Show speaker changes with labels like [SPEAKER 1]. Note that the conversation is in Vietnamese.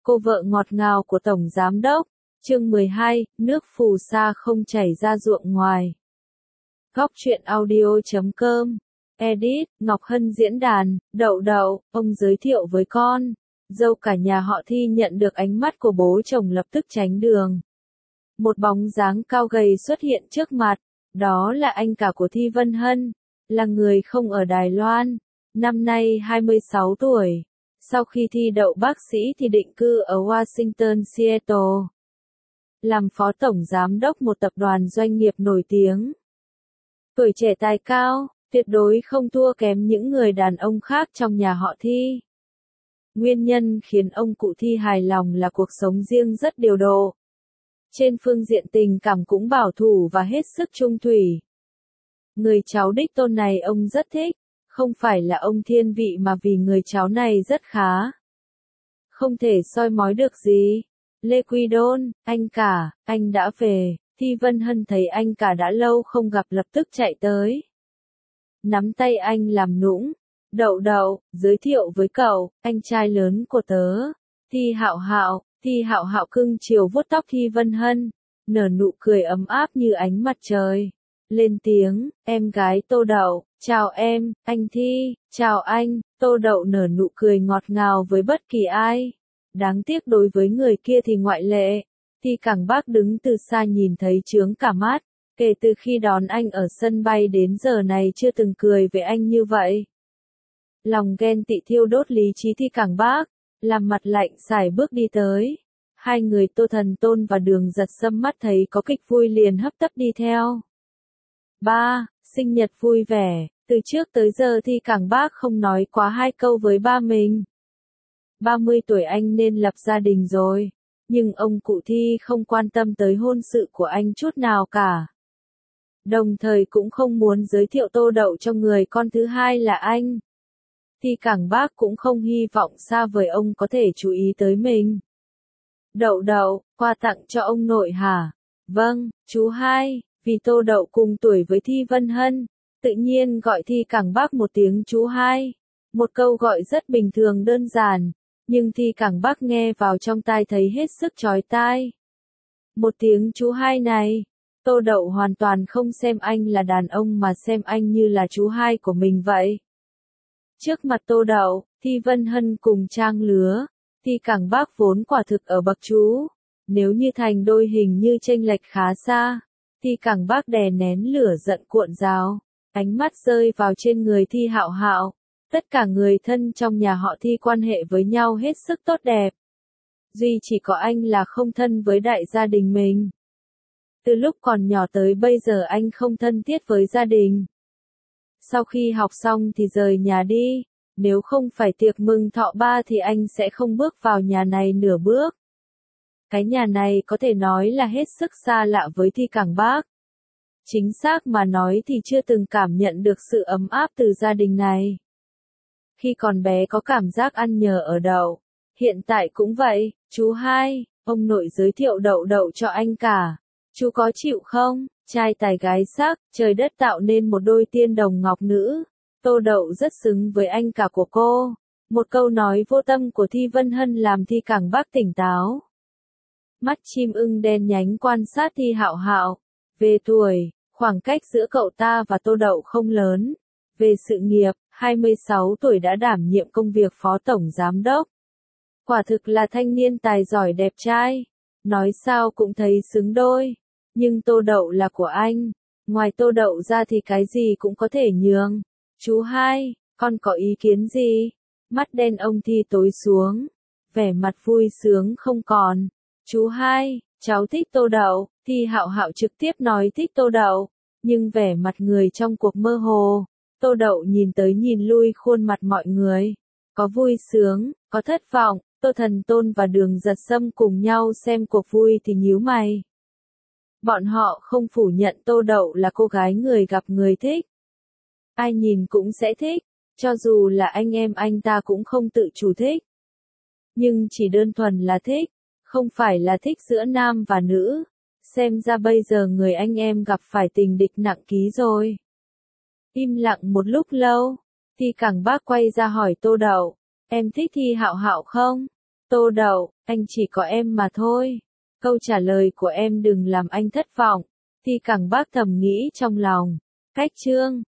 [SPEAKER 1] Cô vợ ngọt ngào của Tổng Giám Đốc. Chương 12, nước phù sa không chảy ra ruộng ngoài. Góc truyện audio.com. Edit, Ngọc Hân diễn đàn, Đậu Đậu, ông giới thiệu với con. Dâu cả nhà họ Thi nhận được ánh mắt của bố chồng lập tức tránh đường. Một bóng dáng cao gầy xuất hiện trước mặt, đó là anh cả của Thi Vân Hân, là người không ở Đài Loan, năm nay 26 tuổi. Sau khi thi đậu bác sĩ thì định cư ở Washington, Seattle. Làm phó tổng giám đốc một tập đoàn doanh nghiệp nổi tiếng. Tuổi trẻ tài cao, tuyệt đối không thua kém những người đàn ông khác trong nhà họ Thi. Nguyên nhân khiến ông cụ Thi hài lòng là cuộc sống riêng rất điều độ. Trên phương diện tình cảm cũng bảo thủ và hết sức trung thủy. Người cháu đích tôn này ông rất thích, không phải là ông thiên vị mà vì người cháu này rất khá. Không thể soi mói được gì. Lê Quy Đôn, anh cả, anh đã về. Thi Vân Hân thấy anh cả đã lâu không gặp lập tức chạy tới. Nắm tay anh làm nũng. Đậu Đậu, giới thiệu với cậu, anh trai lớn của tớ. Thi Hạo Hạo. Thi Hạo Hạo cưng chiều vuốt tóc Thi Vân Hân, nở nụ cười ấm áp như ánh mặt trời. Lên tiếng, em gái Tô Đậu, chào em, anh Thi, chào anh. Tô Đậu nở nụ cười ngọt ngào với bất kỳ ai. Đáng tiếc đối với người kia thì ngoại lệ. Thi Cảng Bác đứng từ xa nhìn thấy chướng cả mắt. Kể từ khi đón anh ở sân bay đến giờ này chưa từng cười với anh như vậy. Lòng ghen tị thiêu đốt lý trí Thi Cảng Bác, làm mặt lạnh sải bước đi tới. Hai người Tô Thần Tôn và Đường Giật Sâm mắt thấy có kịch vui liền hấp tấp đi theo. Ba, sinh nhật vui vẻ. Từ trước tới giờ Thi Cảng Bác không nói quá hai câu với ba mình. 30 tuổi anh nên lập gia đình rồi. Nhưng ông cụ Thi không quan tâm tới hôn sự của anh chút nào cả. Đồng thời cũng không muốn giới thiệu Tô Đậu cho người con thứ hai là anh. Thi Cảng Bác cũng không hy vọng xa vời ông có thể chú ý tới mình. Đậu Đậu, quà tặng cho ông nội hả? Vâng, chú hai. Vì Tô Đậu cùng tuổi với Thi Vân Hân, tự nhiên gọi Thi Cảng Bác một tiếng chú hai. Một câu gọi rất bình thường đơn giản, nhưng Thi Cảng Bác nghe vào trong tai thấy hết sức chói tai. Một tiếng chú hai này, Tô Đậu hoàn toàn không xem anh là đàn ông mà xem anh như là chú hai của mình vậy. Trước mặt Tô Đậu, Thi Vân Hân cùng trang lứa, Thi Cảng Bác vốn quả thực ở bậc chú. Nếu như thành đôi hình như chênh lệch khá xa. Thi Cảng Bác đè nén lửa giận cuộn rào, ánh mắt rơi vào trên người Thi Hạo Hạo. Tất cả người thân trong nhà họ Thi quan hệ với nhau hết sức tốt đẹp. Duy chỉ có anh là không thân với đại gia đình mình. Từ lúc còn nhỏ tới bây giờ anh không thân thiết với gia đình. Sau khi học xong thì rời nhà đi, nếu không phải tiệc mừng thọ ba thì anh sẽ không bước vào nhà này nửa bước. Cái nhà này có thể nói là hết sức xa lạ với Thi Cảng Bác. Chính xác mà nói thì chưa từng cảm nhận được sự ấm áp từ gia đình này. Khi còn bé có cảm giác ăn nhờ ở đậu, hiện tại cũng vậy. Chú hai, ông nội giới thiệu Đậu Đậu cho anh cả. Chú có chịu không? Trai tài gái sắc, trời đất tạo nên một đôi tiên đồng ngọc nữ. Tô Đậu rất xứng với anh cả của cô. Một câu nói vô tâm của Thi Vân Hân làm Thi Cảng Bác tỉnh táo. Mắt chim ưng đen nhánh quan sát Thi Hạo Hạo. Về tuổi, khoảng cách giữa cậu ta và Tô Đậu không lớn. Về sự nghiệp, 26 tuổi đã đảm nhiệm công việc phó tổng giám đốc. Quả thực là thanh niên tài giỏi đẹp trai. Nói sao cũng thấy xứng đôi. Nhưng Tô Đậu là của anh. Ngoài Tô Đậu ra thì cái gì cũng có thể nhường. Chú hai, con có ý kiến gì? Mắt đen ông Thi tối xuống. Vẻ mặt vui sướng không còn. Chú hai, cháu thích Tô Đậu. Thi Hạo Hạo trực tiếp nói thích Tô Đậu. Nhưng vẻ mặt người trong cuộc mơ hồ. Tô Đậu nhìn tới nhìn lui khuôn mặt mọi người. Có vui sướng, có thất vọng. Tô Thần Tôn và Đường Giật Sâm cùng nhau xem cuộc vui thì nhíu mày. Bọn họ không phủ nhận Tô Đậu là cô gái người gặp người thích. Ai nhìn cũng sẽ thích, cho dù là anh em anh ta cũng không tự chủ thích. Nhưng chỉ đơn thuần là thích, không phải là thích giữa nam và nữ. Xem ra bây giờ người anh em gặp phải tình địch nặng ký rồi. Im lặng một lúc lâu, Thi Cảng Bác quay ra hỏi Tô Đậu, em thích Thi Hạo Hạo không? Tô Đậu, anh chỉ có em mà thôi. Câu trả lời của em đừng làm anh thất vọng. Ti Cẳng Bác thầm nghĩ trong lòng. Cách chương